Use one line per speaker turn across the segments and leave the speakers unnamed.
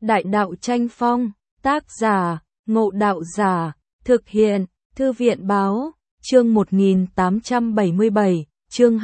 Đại đạo tranh phong, tác giả, Ngộ Đạo Giả, thực hiện, Thư viện báo, chương 1877, chương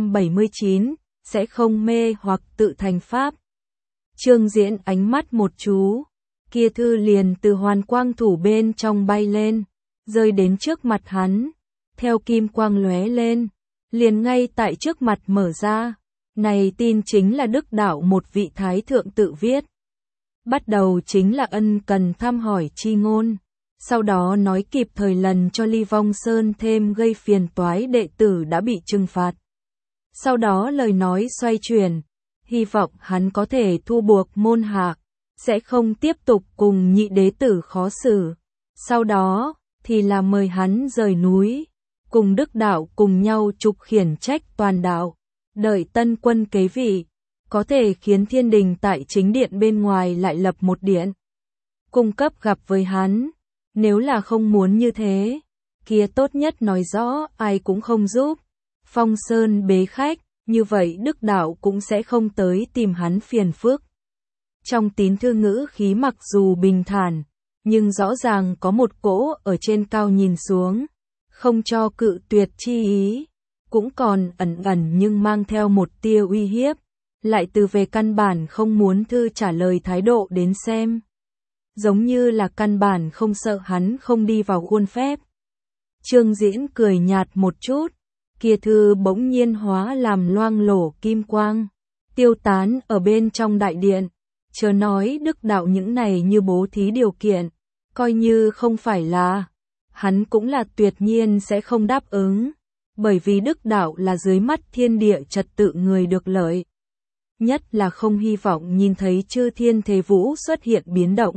279, sẽ không mê hoặc tự thành pháp. Trương Diễn ánh mắt một chú, kia thư liền từ hoàn quang thủ bên trong bay lên, rơi đến trước mặt hắn, theo kim quang lóe lên, liền ngay tại trước mặt mở ra. Này tin chính là Đức Đạo một vị thái thượng tự viết. Bắt đầu chính là ân cần thăm hỏi chi ngôn, sau đó nói kịp thời lần cho Ly Vong Sơn thêm gây phiền toái đệ tử đã bị trừng phạt. Sau đó lời nói xoay chuyển, hy vọng hắn có thể thu buộc môn hạ, sẽ không tiếp tục cùng nhị đế tử khó xử. Sau đó thì là mời hắn rời núi, cùng Đức Đạo cùng nhau trục khiển trách toàn đạo, đợi tân quân kế vị, có thể khiến thiên đình tại chính điện bên ngoài lại lập một điện, cung cấp gặp với hắn. Nếu là không muốn như thế, kia tốt nhất nói rõ ai cũng không giúp. Phong Sơn bế khách, như vậy Đức Đạo cũng sẽ không tới tìm hắn phiền phức. Trong tín thư ngữ khí mặc dù bình thản, nhưng rõ ràng có một cỗ ở trên cao nhìn xuống, không cho cự tuyệt chi ý, cũng còn ẩn ẩn nhưng mang theo một tia uy hiếp, lại từ về căn bản không muốn thư trả lời thái độ đến xem. Giống như là căn bản không sợ hắn không đi vào khuôn phép. Trương Diễn cười nhạt một chút, kia thư bỗng nhiên hóa làm loang lổ kim quang, tiêu tán ở bên trong đại điện. Chớ nói Đức Đạo những này như bố thí điều kiện, coi như không phải là, hắn cũng là tuyệt nhiên sẽ không đáp ứng, bởi vì Đức Đạo là dưới mắt thiên địa trật tự người được lợi. Nhất là không hy vọng nhìn thấy chư thiên thế vũ xuất hiện biến động.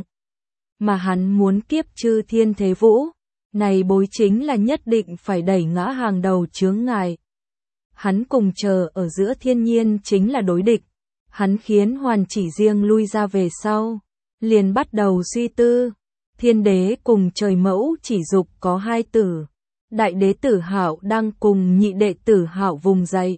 Mà hắn muốn kiếp chư thiên thế vũ, này bối chính là nhất định phải đẩy ngã hàng đầu chướng ngại. Hắn cùng chờ ở giữa thiên nhiên chính là đối địch. Hắn khiến Hoàn Chỉ Riêng lui ra về sau, liền bắt đầu suy tư. Thiên đế cùng trời mẫu chỉ dục có hai tử, đại đế tử Hạo đang cùng nhị đệ tử Hạo vùng dậy.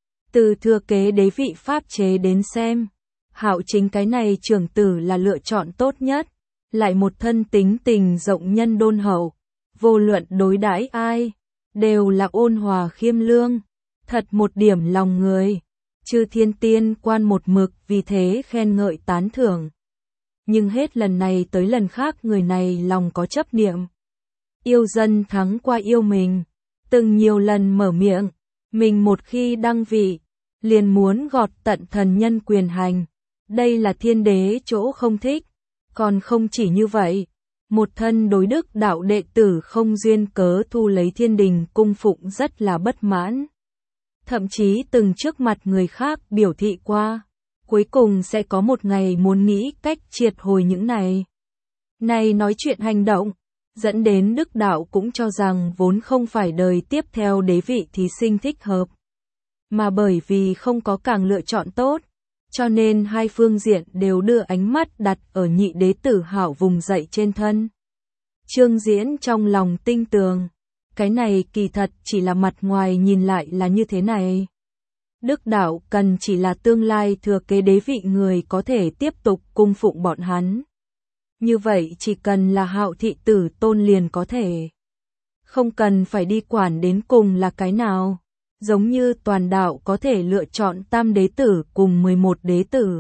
Từ thừa kế đế vị pháp chế đến xem, Hạo chính cái này trưởng tử là lựa chọn tốt nhất, lại một thân tính tình rộng nhân đôn hậu, vô luận đối đãi ai, đều là ôn hòa khiêm lương, thật một điểm lòng người. Chư thiên tiên quan một mực vì thế khen ngợi tán thưởng. Nhưng hết lần này tới lần khác người này lòng có chấp niệm. Yêu dân thắng qua yêu mình, từng nhiều lần mở miệng, mình một khi đăng vị, liền muốn gọt tận thần nhân quyền hành. Đây là thiên đế chỗ không thích, còn không chỉ như vậy. Một thân đối Đức Đạo đệ tử không duyên cớ thu lấy thiên đình cung phụng rất là bất mãn. Thậm chí từng trước mặt người khác biểu thị qua, cuối cùng sẽ có một ngày muốn nghĩ cách triệt hồi những này. Này nói chuyện hành động, dẫn đến Đức Đạo cũng cho rằng vốn không phải đời tiếp theo đế vị thí sinh thích hợp, mà bởi vì không có càng lựa chọn tốt, cho nên hai phương diện đều đưa ánh mắt đặt ở nhị đế tử Hạo vùng dậy trên thân. Trương Diễn trong lòng tinh tường. Cái này kỳ thật chỉ là mặt ngoài nhìn lại là như thế này. Đức Đạo cần chỉ là tương lai thừa kế đế vị người có thể tiếp tục cung phụng bọn hắn. Như vậy chỉ cần là Hạo thị tử tôn liền có thể. Không cần phải đi quản đến cùng là cái nào. Giống như toàn đạo có thể lựa chọn tam đế tử cùng 11 đế tử.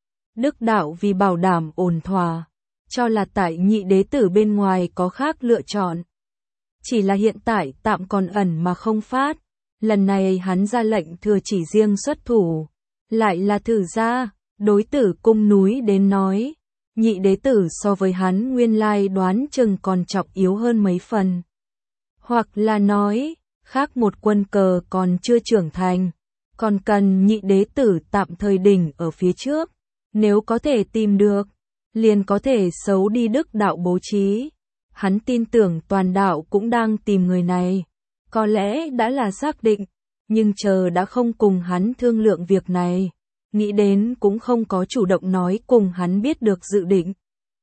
Đức Đạo vì bảo đảm ổn thỏa, cho là tại nhị đế tử bên ngoài có khác lựa chọn. Chỉ là hiện tại tạm còn ẩn mà không phát, lần này hắn ra lệnh Thừa Chỉ Riêng xuất thủ, lại là thử ra, đối tử cung núi đến nói, nhị đế tử so với hắn nguyên lai đoán chừng còn trọng yếu hơn mấy phần. Hoặc là nói, khác một quân cờ còn chưa trưởng thành, còn cần nhị đế tử tạm thời đỉnh ở phía trước, nếu có thể tìm được, liền có thể xấu đi Đức Đạo bố trí. Hắn tin tưởng toàn đạo cũng đang tìm người này, có lẽ đã là xác định, nhưng chờ đã không cùng hắn thương lượng việc này, nghĩ đến cũng không có chủ động nói cùng hắn biết được dự định.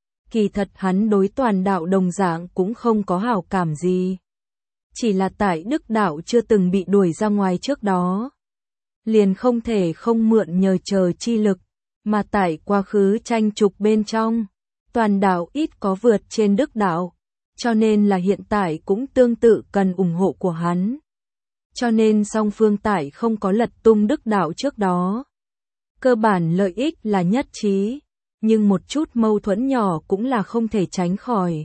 Kỳ thật hắn đối toàn đạo đồng dạng cũng không có hảo cảm gì. Chỉ là tại Đức Đạo chưa từng bị đuổi ra ngoài trước đó, liền không thể không mượn nhờ chờ chi lực, mà tại quá khứ tranh trục bên trong, toàn đạo ít có vượt trên đức đạo, cho nên là hiện tại cũng tương tự cần ủng hộ của hắn. Cho nên song phương tại không có lật tung đức đạo trước đó. Cơ bản lợi ích là nhất trí, nhưng một chút mâu thuẫn nhỏ cũng là không thể tránh khỏi.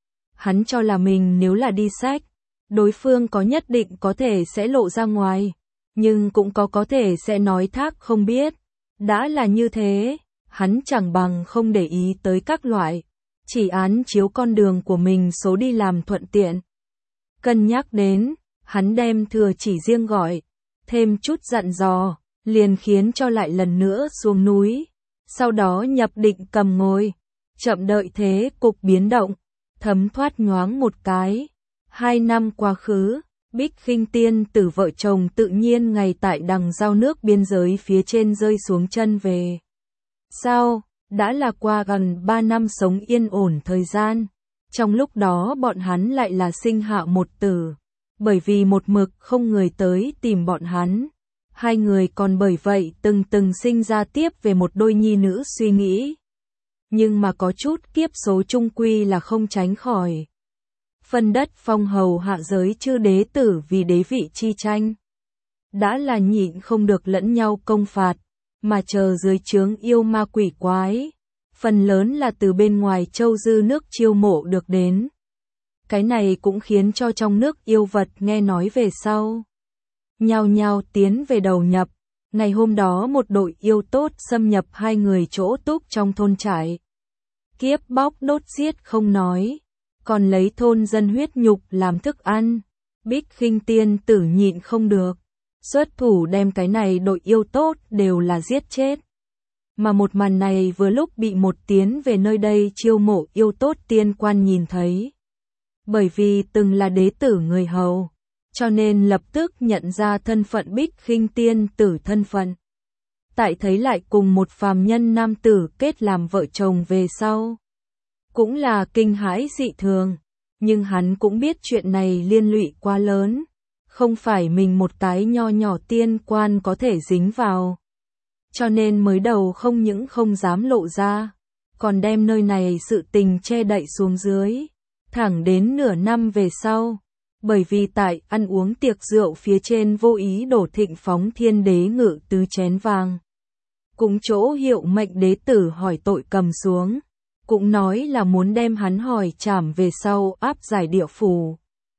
Hắn cho là mình nếu là đi sách, đối phương có nhất định có thể sẽ lộ ra ngoài, nhưng cũng có thể sẽ nói thác không biết. Đã là như thế, hắn chẳng bằng không để ý tới các loại, chỉ án chiếu con đường của mình số đi làm thuận tiện. Cân nhắc đến, hắn đem Thừa Chỉ riêng gọi, thêm chút dặn dò, liền khiến cho lại lần nữa xuống núi, sau đó nhập định cầm ngồi, chậm đợi thế cục biến động, thấm thoát nhoáng một cái. 2 năm quá khứ, Bích Khinh Tiên Tử vợ chồng tự nhiên ngày tại đằng giao nước biên giới phía trên rơi xuống chân về. Sau, đã là qua gần 3 năm sống yên ổn thời gian, trong lúc đó bọn hắn lại là sinh hạ một tử, bởi vì một mực không người tới tìm bọn hắn. Hai người còn bởi vậy từng sinh ra tiếp về một đôi nhi nữ suy nghĩ. Nhưng mà có chút kiếp số chung quy là không tránh khỏi. Phân đất phong hầu hạ giới chư đế tử vì đế vị chi tranh. Đã là nhịn không được lẫn nhau công phạt, mà chờ dưới trướng yêu ma quỷ quái. Phần lớn là từ bên ngoài châu dư nước chiêu mộ được đến. Cái này cũng khiến cho trong nước yêu vật nghe nói về sau. Nhao nhao tiến về đầu nhập. Ngày hôm đó một đội yêu tốt xâm nhập hai người chỗ túc trong thôn trại. Kiếp bóc đốt giết không nói, còn lấy thôn dân huyết nhục làm thức ăn. Bích Khinh Tiên Tử nhịn không được, xuất thủ đem cái này đội yêu tốt đều là giết chết. Mà một màn này vừa lúc bị một tiến về nơi đây chiêu mộ yêu tốt tiên quan nhìn thấy. Bởi vì từng là đế tử người hầu, cho nên lập tức nhận ra thân phận Bích Khinh Tiên Tử thân phận. Tại thấy lại cùng một phàm nhân nam tử kết làm vợ chồng về sau, cũng là kinh hãi dị thường, nhưng hắn cũng biết chuyện này liên lụy quá lớn, không phải mình một cái nho nhỏ tiên quan có thể dính vào. Cho nên mới đầu không những không dám lộ ra, còn đem nơi này sự tình che đậy xuống dưới, thẳng đến nửa năm về sau. Bởi vì tại ăn uống tiệc rượu phía trên vô ý đổ thịnh phóng thiên đế ngự tứ chén vàng. Cũng chỗ hiệu mệnh đế tử hỏi tội cầm xuống, cũng nói là muốn đem hắn hỏi trảm về sau áp giải địa phủ.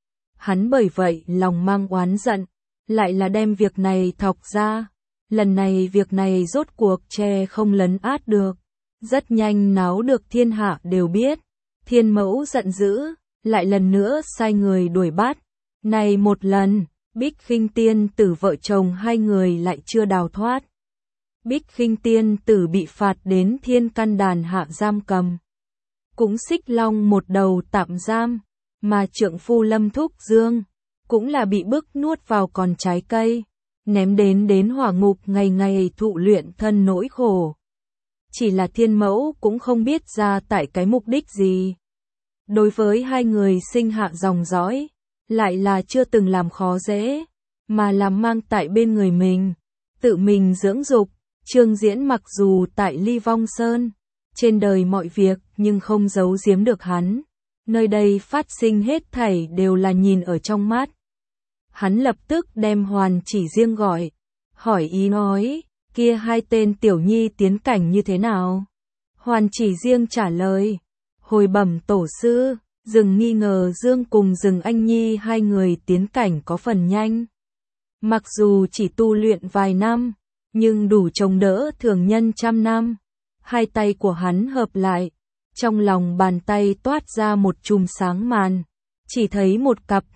Hắn bởi vậy lòng mang oán giận, lại là đem việc này thọc ra. Lần này việc này rốt cuộc che không lấn át được, rất nhanh náo được thiên hạ đều biết. Thiên Mẫu giận dữ, lại lần nữa sai người đuổi bắt. Này một lần, Bích Khinh Tiên Tử vợ chồng hai người lại chưa đào thoát. Bích Khinh Tiên Tử bị phạt đến Thiên Căn Đàn hạ giam cầm. Cũng Xích Long một đầu tạm giam, mà trượng phu Lâm Thúc Dương cũng là bị bức nuốt vào còn trái cây, ném đến hỏa ngục ngày ngày thụ luyện thân nỗi khổ. Chỉ là Thiên Mẫu cũng không biết ra tại cái mục đích gì. Đối với hai người sinh hạ dòng dõi, lại là chưa từng làm khó dễ, mà làm mang tại bên người mình, tự mình dưỡng dục. Trương Diễn mặc dù tại Ly Vong Sơn, trên đời mọi việc nhưng không giấu giếm được hắn. Nơi đây phát sinh hết thảy đều là nhìn ở trong mắt. Hắn lập tức đem Hoàn Chỉ riêng gọi, hỏi ý nói, kia hai tên tiểu nhi tiến cảnh như thế nào? Hoàn Chỉ riêng trả lời, hồi bẩm tổ sư, Dừng nghi ngờ Dương cùng Dừng Anh Nhi hai người tiến cảnh có phần nhanh. Mặc dù chỉ tu luyện vài năm, nhưng đủ chống đỡ thường nhân trăm năm. Hai tay của hắn hợp lại, trong lòng bàn tay toát ra một chùm sáng màn. Chỉ thấy một cặp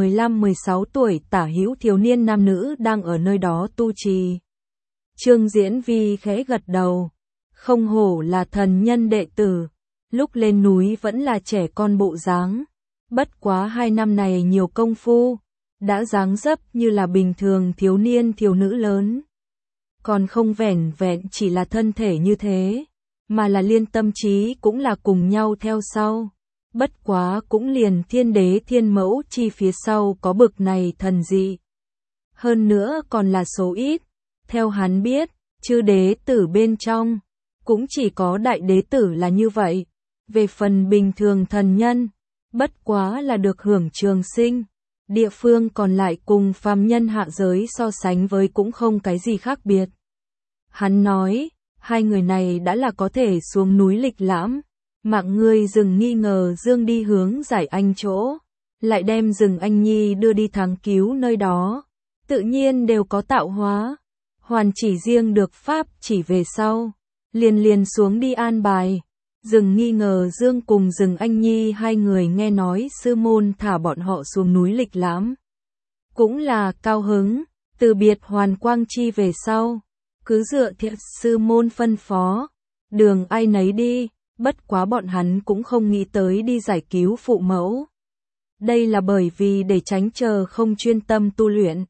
15-16 tuổi tả hữu thiếu niên nam nữ đang ở nơi đó tu trì. Trương Diễn Vi khẽ gật đầu, không hổ là thần nhân đệ tử, lúc lên núi vẫn là trẻ con bộ dáng. Bất quá 2 năm này nhiều công phu, đã dáng dấp như là bình thường thiếu niên thiếu nữ lớn. Còn không vẻn vẹn chỉ là thân thể như thế, mà là liên tâm trí cũng là cùng nhau theo sau. Bất quá cũng liền Thiên Đế Thiên Mẫu chi phía sau có bực này thần dị. Hơn nữa còn là số ít. Theo hắn biết, chư đế tử bên trong, cũng chỉ có đại đế tử là như vậy. Về phần bình thường thần nhân, bất quá là được hưởng trường sinh. Địa phương còn lại cùng phàm nhân hạ giới so sánh với cũng không cái gì khác biệt. Hắn nói, hai người này đã là có thể xuống núi lịch lãm. Mạng ngươi dừng nghi ngờ Dương đi hướng Giải Anh chỗ, lại đem Dừng Anh Nhi đưa đi Thắng Cứu nơi đó. Tự nhiên đều có tạo hóa. Hoàn chỉ riêng được pháp chỉ về sau, liền xuống đi an bài. Dừng nghi ngờ Dương cùng Dừng Anh Nhi hai người nghe nói sư môn thả bọn họ xuống núi lịch lãm. Cũng là cao hứng, từ biệt Hoàn Quang Chi về sau, cứ dựa theo sư môn phân phó, đường ai nấy đi, bất quá bọn hắn cũng không nghĩ tới đi giải cứu phụ mẫu. Đây là bởi vì để tránh chờ không chuyên tâm tu luyện.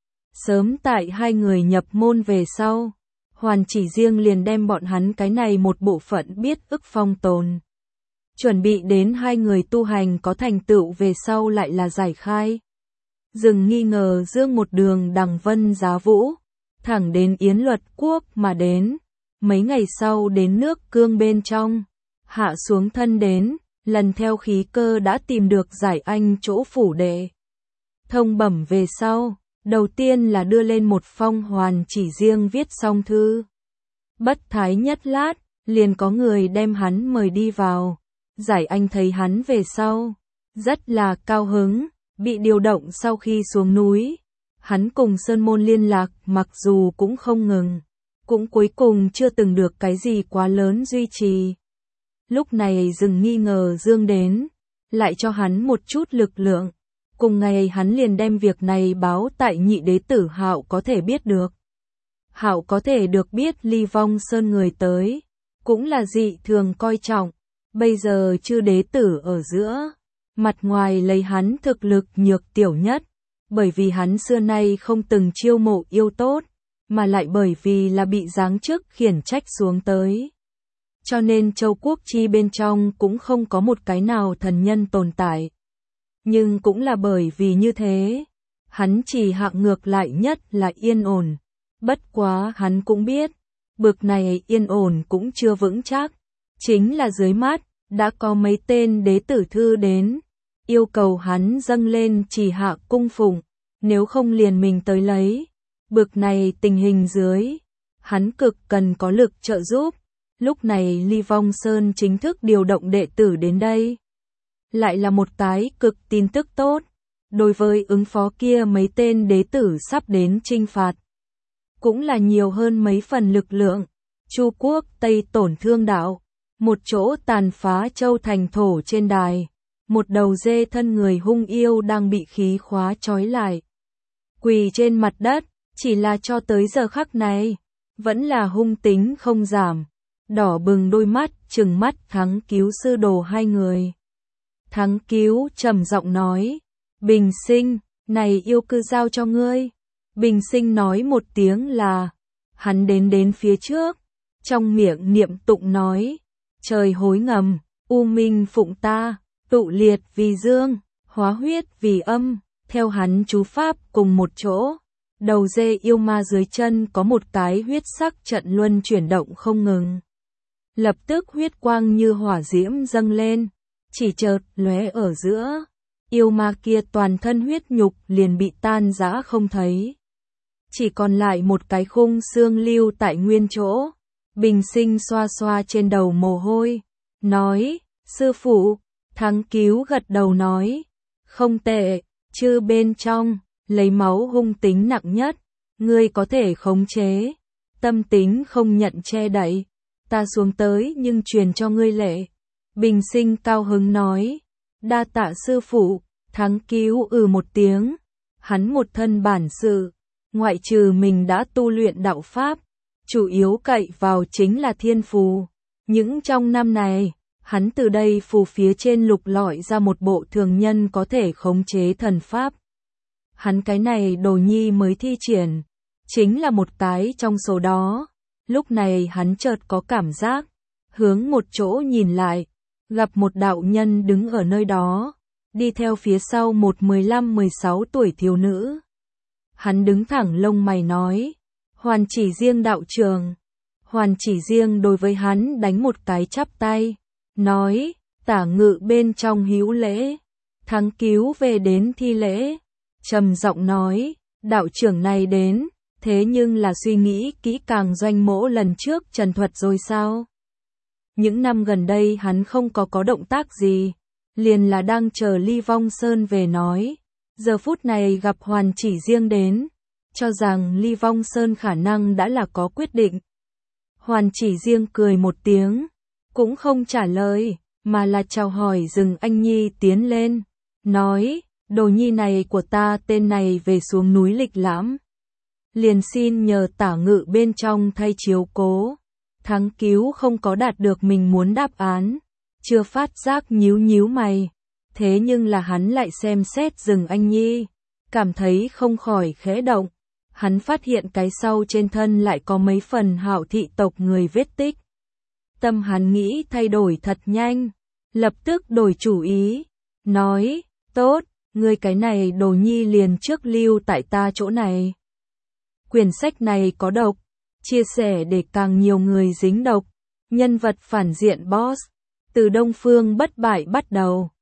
Sớm tại hai người nhập môn về sau, Hoàn chỉ riêng liền đem bọn hắn cái này một bộ phận biết ức phong tồn. Chuẩn bị đến hai người tu hành có thành tựu về sau lại là giải khai. Dừng nghi ngờ Dương một đường đằng vân giá vũ, thẳng đến Yến Luật Quốc mà đến. Mấy ngày sau đến nước Cương bên trong, hạ xuống thân đến, lần theo khí cơ đã tìm được Giải Anh chỗ phủ đệ. Thông bẩm về sau, đầu tiên là đưa lên một phong Hoàn chỉ riêng viết xong thư. Bất thái nhất lát, liền có người đem hắn mời đi vào. Giải Anh thấy hắn về sau, rất là cao hứng, bị điều động sau khi xuống núi. Hắn cùng Sơn Môn liên lạc mặc dù cũng không ngừng, cũng cuối cùng chưa từng được cái gì quá lớn duy trì. Lúc này Dừng nghi ngờ Dương đến, lại cho hắn một chút lực lượng. Cùng ngày hắn liền đem việc này báo tại nhị đế tử Hạo có thể biết được. Hạo có thể được biết Ly Vong Sơn người tới, cũng là dị thường coi trọng. Bây giờ chư đế tử ở giữa, mặt ngoài lấy hắn thực lực nhược tiểu nhất, bởi vì hắn xưa nay không từng chiêu mộ yêu tốt, mà lại bởi vì là bị giáng chức khiển trách xuống tới. Cho nên châu quốc chi bên trong cũng không có một cái nào thần nhân tồn tại. Nhưng cũng là bởi vì như thế, hắn chỉ hạng ngược lại nhất là yên ổn. Bất quá hắn cũng biết, bực này yên ổn cũng chưa vững chắc. Chính là dưới mắt, đã có mấy tên đế tử thư đến, yêu cầu hắn dâng lên chỉ hạ cung phụng, nếu không liền mình tới lấy. Bực này tình hình dưới, hắn cực cần có lực trợ giúp. Lúc này Ly Vong Sơn chính thức điều động đệ tử đến đây. Lại là một cái cực tin tức tốt, đối với ứng phó kia mấy tên đế tử sắp đến chinh phạt. Cũng là nhiều hơn mấy phần lực lượng. Chu quốc Tây tổn thương đạo, một chỗ tàn phá châu thành thổ trên đài, một đầu dê thân người hung yêu đang bị khí khóa trói lại. Quỳ trên mặt đất, chỉ là cho tới giờ khắc này, vẫn là hung tính không giảm. Đỏ bừng đôi mắt, trừng mắt Thắng Cứu sư đồ hai người. Thắng Cứu trầm giọng nói, Bình Sinh, này yêu cư giao cho ngươi. Bình Sinh nói một tiếng là, hắn đến phía trước, trong miệng niệm tụng nói, trời hối ngầm, u minh phụng ta, tụ liệt vì dương, hóa huyết vì âm, theo hắn chú pháp cùng một chỗ. Đầu dê yêu ma dưới chân có một cái huyết sắc trận luân chuyển động không ngừng. Lập tức huyết quang như hỏa diễm dâng lên, chỉ chợt lóe ở giữa, yêu ma kia toàn thân huyết nhục liền bị tan rã không thấy. Chỉ còn lại một cái khung xương lưu tại nguyên chỗ. Bình Sinh xoa xoa trên đầu mồ hôi, nói, sư phụ. Thắng Cứu gật đầu nói, không tệ, chư bên trong, lấy máu hung tính nặng nhất, ngươi có thể khống chế, tâm tính không nhận che đậy, ta xuống tới nhưng truyền cho ngươi lệ. Bình Sinh cao hứng nói, đa tạ sư phụ. Thắng Cứu một tiếng, hắn một thân bản sự, ngoại trừ mình đã tu luyện đạo pháp, chủ yếu cậy vào chính là thiên phù. Những trong năm này, hắn từ đây phù phía trên lục lọi ra một bộ thường nhân có thể khống chế thần pháp. Hắn cái này đồ nhi mới thi triển, chính là một cái trong số đó. Lúc này hắn chợt có cảm giác, hướng một chỗ nhìn lại, gặp một đạo nhân đứng ở nơi đó, đi theo phía sau một 15-16 tuổi thiếu nữ. Hắn đứng thẳng lông mày nói, Hoàn chỉ riêng đạo trường. Hoàn Chỉ Riêng đối với hắn đánh một cái chắp tay, nói, Tả Ngự bên trong hữu lễ, Thắng cứu về đến thi lễ, trầm giọng nói, đạo trưởng này đến, thế nhưng là suy nghĩ kỹ càng Doanh Mỗ lần trước trần thuật rồi sao? Những năm gần đây hắn không có động tác gì, liền là đang chờ Ly Vong Sơn về nói, giờ phút này gặp Hoàn Chỉ Riêng đến, cho rằng Ly Vong Sơn khả năng đã là có quyết định. Hoàn Chỉ Riêng cười một tiếng, cũng không trả lời, mà là chào hỏi dừng anh nhi tiến lên, nói, đồ nhi này của ta tên này về xuống núi lịch lãm. Liền xin nhờ Tả Ngự bên trong thay chiếu cố, Thắng cứu không có đạt được mình muốn đáp án, chưa phát giác nhíu nhíu mày, thế nhưng là hắn lại xem xét dừng anh nhi, cảm thấy không khỏi khẽ động. Hắn phát hiện cái sau trên thân lại có mấy phần Hạo thị tộc người vết tích. Tâm hắn nghĩ thay đổi thật nhanh, lập tức đổi chủ ý, nói, tốt, ngươi cái này đồ nhi liền trước lưu tại ta chỗ này. Quyển sách này có độc, chia sẻ để càng nhiều người dính độc, nhân vật phản diện boss, từ Đông Phương Bất Bại bắt đầu.